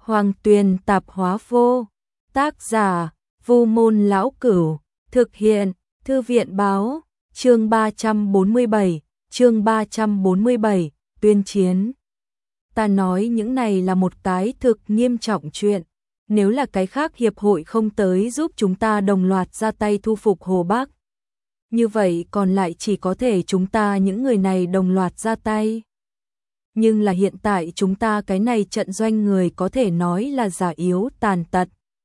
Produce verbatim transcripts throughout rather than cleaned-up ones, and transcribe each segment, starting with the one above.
Hoàng Tuyền tạp hóa vô. Tác giả: Vu Môn Lão Cửu. Thực hiện: Thư viện báo. Chương ba trăm bốn mươi bảy, chương ba trăm bốn mươi bảy, tuyên chiến. Ta nói những này là một cái thực nghiêm trọng chuyện. Nếu là cái khác hiệp hội không tới giúp chúng ta đồng loạt ra tay thu phục Hồ Bắc, như vậy còn lại chỉ có thể chúng ta những người này đồng loạt ra tay. Nhưng là hiện tại chúng ta cái này trận doanh người có thể nói là già yếu tàn tật.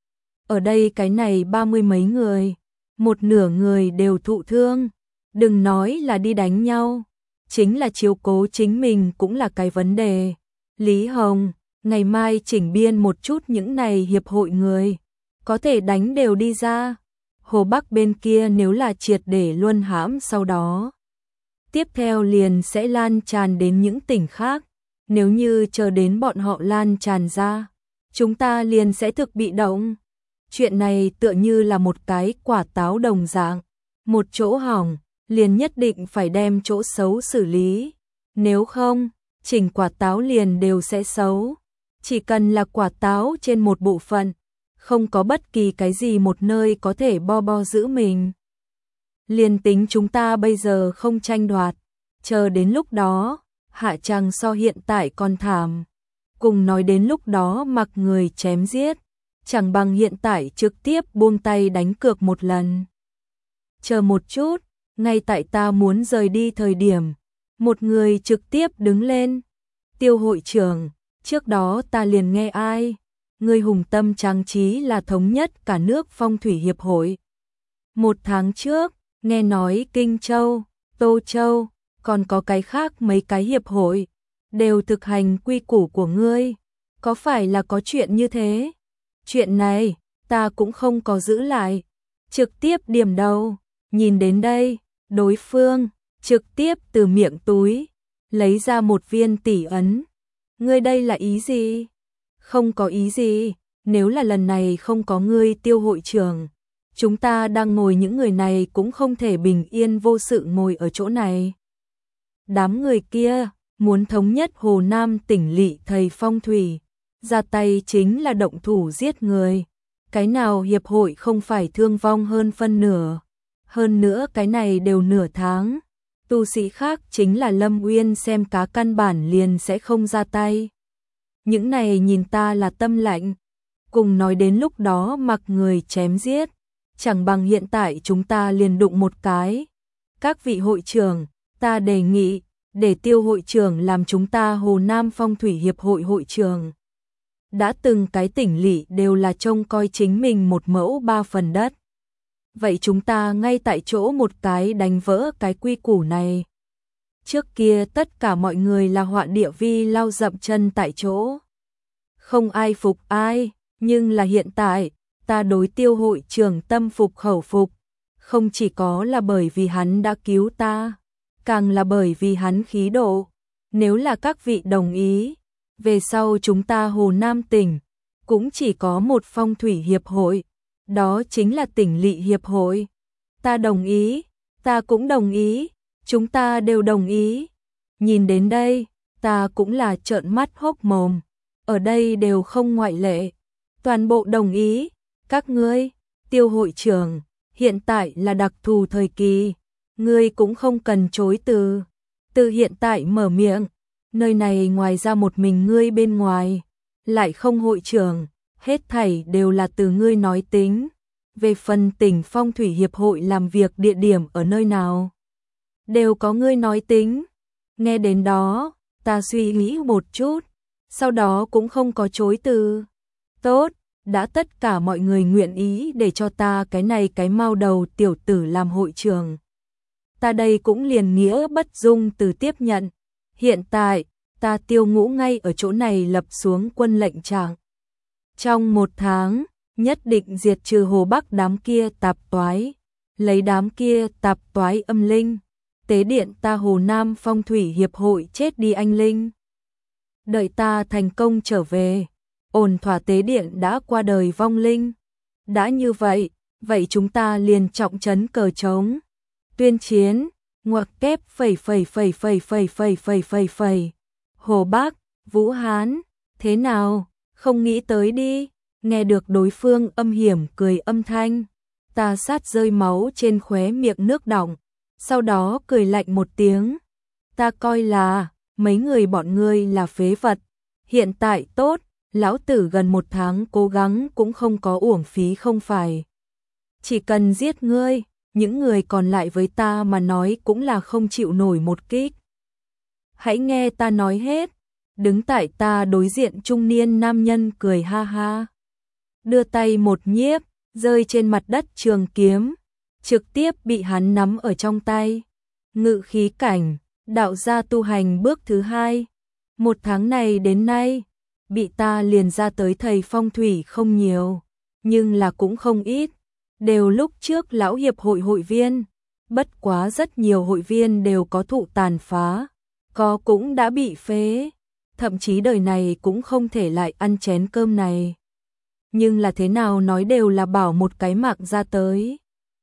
Ở đây cái này ba mươi mấy người, một nửa người đều thụ thương. Đừng nói là đi đánh nhau, chính là chiếu cố chính mình cũng là cái vấn đề. Lý Hồng, ngày mai chỉnh biên một chút những này hiệp hội người, có thể đánh đều đi ra. Hồ Bắc bên kia nếu là triệt để luân hãm sau đó, tiếp theo liền sẽ lan tràn đến những tỉnh khác. Nếu như chờ đến bọn họ lan tràn ra, chúng ta liền sẽ thực bị động. Chuyện này tựa như là một cái quả táo đồng dạng, một chỗ hỏng, liền nhất định phải đem chỗ xấu xử lý. Nếu không, chỉnh quả táo liền đều sẽ xấu. Chỉ cần là quả táo trên một bộ phận, không có bất kỳ cái gì một nơi có thể bo bo giữ mình. Liền tính chúng ta bây giờ không tranh đoạt, chờ đến lúc đó, hạ chàng so hiện tại còn thảm. Cùng nói đến lúc đó mặc người chém giết, chẳng bằng hiện tại trực tiếp buông tay đánh cược một lần. Chờ một chút, ngay tại ta muốn rời đi thời điểm, một người trực tiếp đứng lên. Tiêu hội trưởng, trước đó ta liền nghe ai, người hùng tâm trang trí là thống nhất cả nước phong thủy hiệp hội. Một tháng trước, nghe nói Kinh Châu, Tô Châu, còn có cái khác mấy cái hiệp hội, đều thực hành quy củ của ngươi. Có phải là có chuyện như thế? Chuyện này, ta cũng không có giữ lại. Trực tiếp điểm đầu, nhìn đến đây, đối phương, trực tiếp từ miệng túi, lấy ra một viên tỷ ấn. Ngươi đây là ý gì? Không có ý gì, nếu là lần này không có ngươi Tiêu hội trưởng, chúng ta đang ngồi những người này cũng không thể bình yên vô sự ngồi ở chỗ này. Đám người kia, muốn thống nhất Hồ Nam tỉnh lỵ thầy phong thủy, ra tay chính là động thủ giết người. Cái nào hiệp hội không phải thương vong hơn phân nửa. Hơn nữa cái này đều nửa tháng. Tu sĩ khác chính là Lâm Uyên xem cá căn bản liền sẽ không ra tay. Những này nhìn ta là tâm lạnh. Cùng nói đến lúc đó mặc người chém giết, chẳng bằng hiện tại chúng ta liền đụng một cái. Các vị hội trưởng, ta đề nghị, để Tiêu hội trưởng làm chúng ta Hồ Nam Phong Thủy Hiệp hội hội trưởng. Đã từng cái tỉnh lỵ đều là trông coi chính mình một mẫu ba phần đất. Vậy chúng ta ngay tại chỗ một cái đánh vỡ cái quy củ này. Trước kia tất cả mọi người là họa địa vi lao dậm chân tại chỗ. Không ai phục ai, nhưng là hiện tại, ta đối Tiêu hội trưởng tâm phục khẩu phục. Không chỉ có là bởi vì hắn đã cứu ta, càng là bởi vì hắn khí độ. Nếu là các vị đồng ý, về sau chúng ta Hồ Nam tỉnh, cũng chỉ có một phong thủy hiệp hội, đó chính là tỉnh lỵ hiệp hội. Ta đồng ý, ta cũng đồng ý, chúng ta đều đồng ý. Nhìn đến đây, ta cũng là trợn mắt hốc mồm, ở đây đều không ngoại lệ, toàn bộ đồng ý. Các ngươi, Tiêu hội trưởng, hiện tại là đặc thù thời kỳ, ngươi cũng không cần chối từ, từ hiện tại mở miệng. Nơi này ngoài ra một mình ngươi bên ngoài, lại không hội trưởng, hết thảy đều là từ ngươi nói tính. Về phần tỉnh phong thủy hiệp hội làm việc địa điểm ở nơi nào, đều có ngươi nói tính. Nghe đến đó, ta suy nghĩ một chút, sau đó cũng không có chối từ. Tốt, đã tất cả mọi người nguyện ý để cho ta cái này cái mao đầu tiểu tử làm hội trưởng. Ta đây cũng liền nghĩa bất dung từ tiếp nhận. Hiện tại, ta Tiêu Ngũ ngay ở chỗ này lập xuống quân lệnh trạng. Trong một tháng, nhất định diệt trừ Hồ Bắc đám kia tạp toái, lấy đám kia tạp toái âm linh, tế điện ta Hồ Nam Phong Thủy Hiệp hội chết đi anh linh. Đợi ta thành công trở về, ổn thỏa tế điện đã qua đời vong linh. Đã như vậy, vậy chúng ta liền trọng trấn cờ trống, tuyên chiến. Ngoặc kép phẩy phẩy phẩy phẩy phẩy phẩy phẩy phẩy phẩy. Hồ Bắc, Vũ Hán, thế nào? Không nghĩ tới đi, nghe được đối phương âm hiểm cười âm thanh. Ta sát rơi máu trên khóe miệng nước đọng, sau đó cười lạnh một tiếng. Ta coi là, mấy người bọn ngươi là phế vật. Hiện tại tốt, lão tử gần một tháng cố gắng cũng không có uổng phí không phải. Chỉ cần giết ngươi, những người còn lại với ta mà nói cũng là không chịu nổi một kích. Hãy nghe ta nói hết. Đứng tại ta đối diện trung niên nam nhân cười ha ha. Đưa tay một nhiếp, rơi trên mặt đất trường kiếm, trực tiếp bị hắn nắm ở trong tay. Ngự khí cảnh, đạo gia tu hành bước thứ hai. Một tháng này đến nay, bị ta liền ra tới thầy phong thủy không nhiều, nhưng là cũng không ít. Đều lúc trước lão hiệp hội hội viên, bất quá rất nhiều hội viên đều có thụ tàn phá, có cũng đã bị phế, thậm chí đời này cũng không thể lại ăn chén cơm này. Nhưng là thế nào nói đều là bảo một cái mạng ra tới.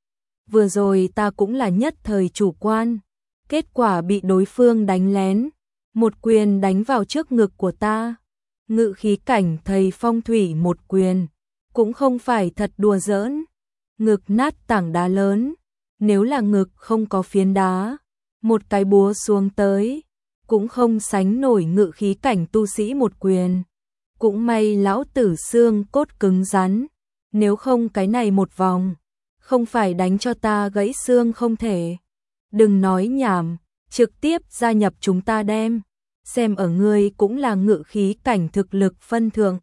Vừa rồi ta cũng là nhất thời chủ quan, kết quả bị đối phương đánh lén, một quyền đánh vào trước ngực của ta. Ngự khí cảnh thầy phong thủy một quyền, cũng không phải thật đùa giỡn. Ngực nát tảng đá lớn, nếu là ngực không có phiến đá, một cái búa xuống tới, cũng không sánh nổi ngự khí cảnh tu sĩ một quyền. Cũng may lão tử xương cốt cứng rắn, nếu không cái này một vòng, không phải đánh cho ta gãy xương không thể. Đừng nói nhảm, trực tiếp gia nhập chúng ta đem, xem ở ngươi cũng là ngự khí cảnh thực lực phân thượng.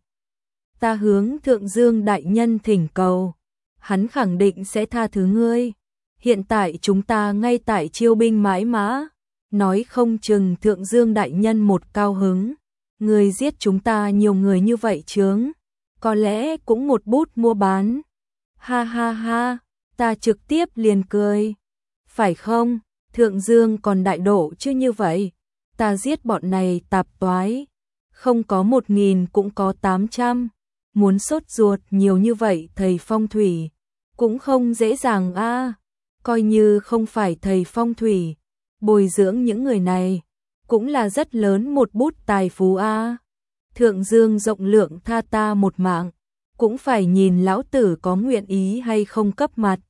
Ta hướng Thượng Dương đại nhân thỉnh cầu, hắn khẳng định sẽ tha thứ ngươi. Hiện tại chúng ta ngay tại chiêu binh mãi mã, nói không chừng Thượng Dương đại nhân một cao hứng, người giết chúng ta nhiều người như vậy chướng, có lẽ cũng một bút mua bán. Ha ha ha, ta trực tiếp liền cười. Phải không, Thượng Dương còn đại độ chứ như vậy, ta giết bọn này tạp toái, không có một nghìn cũng có tám trăm, muốn sốt ruột nhiều như vậy thầy phong thủy, cũng không dễ dàng a. À. Coi như không phải thầy phong thủy, bồi dưỡng những người này, cũng là rất lớn một bút tài phú a. À. Thượng Dương rộng lượng tha ta một mạng, cũng phải nhìn lão tử có nguyện ý hay không cấp mặt.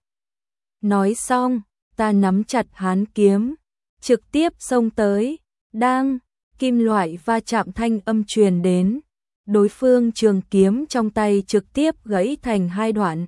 Nói xong, ta nắm chặt hán kiếm, trực tiếp xông tới, đang, kim loại va chạm thanh âm truyền đến, đối phương trường kiếm trong tay trực tiếp gãy thành hai đoạn.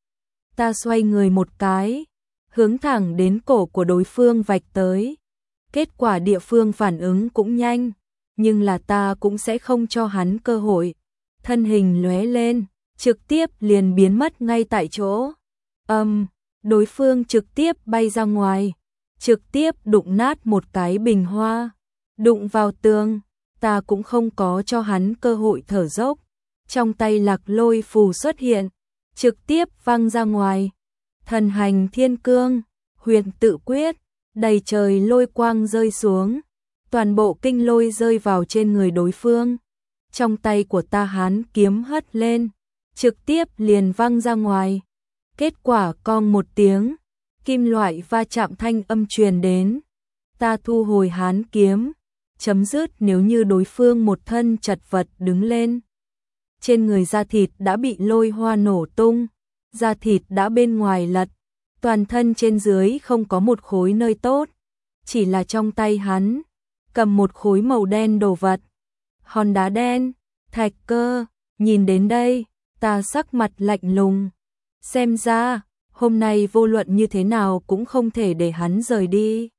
Ta xoay người một cái, hướng thẳng đến cổ của đối phương vạch tới. Kết quả địa phương phản ứng cũng nhanh, nhưng là ta cũng sẽ không cho hắn cơ hội. Thân hình lóe lên, trực tiếp liền biến mất ngay tại chỗ. Âm, um, đối phương trực tiếp bay ra ngoài, trực tiếp đụng nát một cái bình hoa, đụng vào tường. Ta cũng không có cho hắn cơ hội thở dốc. Trong tay lạc lôi phù xuất hiện, trực tiếp văng ra ngoài. Thần hành thiên cương, huyền tự quyết, đầy trời lôi quang rơi xuống, toàn bộ kinh lôi rơi vào trên người đối phương. Trong tay của ta hán kiếm hất lên, trực tiếp liền văng ra ngoài. Kết quả cong một tiếng, kim loại va chạm thanh âm truyền đến. Ta thu hồi hán kiếm, chấm dứt nếu như đối phương một thân chật vật đứng lên. Trên người da thịt đã bị lôi hoa nổ tung, da thịt đã bên ngoài lật, toàn thân trên dưới không có một khối nơi tốt, chỉ là trong tay hắn cầm một khối màu đen đồ vật. Hòn đá đen, thạch cơ, nhìn đến đây, ta sắc mặt lạnh lùng. Xem ra, hôm nay vô luận như thế nào cũng không thể để hắn rời đi.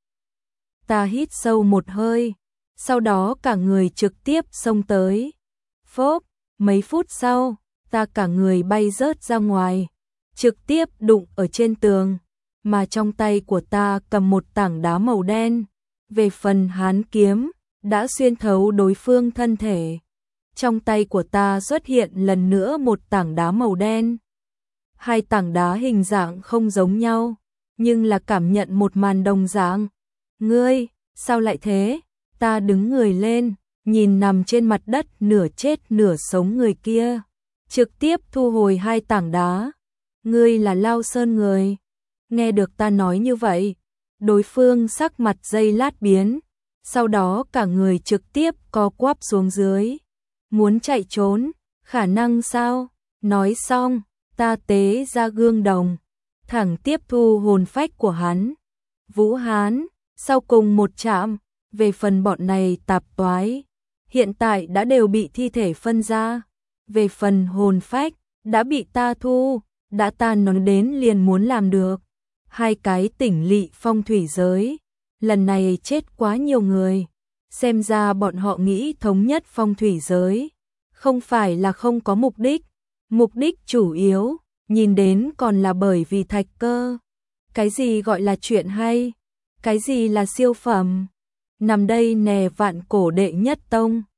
Ta hít sâu một hơi, sau đó cả người trực tiếp xông tới. Phốp, mấy phút sau, ta cả người bay rớt ra ngoài, trực tiếp đụng ở trên tường, mà trong tay của ta cầm một tảng đá màu đen. Về phần hán kiếm, đã xuyên thấu đối phương thân thể. Trong tay của ta xuất hiện lần nữa một tảng đá màu đen. Hai tảng đá hình dạng không giống nhau, nhưng là cảm nhận một màn đồng dạng. Ngươi, sao lại thế? Ta đứng người lên, nhìn nằm trên mặt đất nửa chết nửa sống người kia, trực tiếp thu hồi hai tảng đá. Ngươi là Lao Sơn người. Nghe được ta nói như vậy, đối phương sắc mặt giây lát biến, sau đó cả người trực tiếp co quắp xuống dưới, muốn chạy trốn, Khả năng sao? Nói xong, ta tế ra gương đồng, thẳng tiếp thu hồn phách của hắn. Vũ Hán, sau cùng một chạm, về phần bọn này tạp toái, hiện tại đã đều bị thi thể phân ra. Về phần hồn phách, đã bị ta thu, đã ta nói đến liền muốn làm được. Hai cái tỉnh lỵ phong thủy giới, lần này chết quá nhiều người. Xem ra bọn họ nghĩ thống nhất phong thủy giới, không phải là không có mục đích. Mục đích chủ yếu, nhìn đến còn là bởi vì Thạch Cơ. Cái gì gọi là chuyện hay? Cái gì là siêu phẩm? Nằm đây nè vạn cổ đệ nhất tông.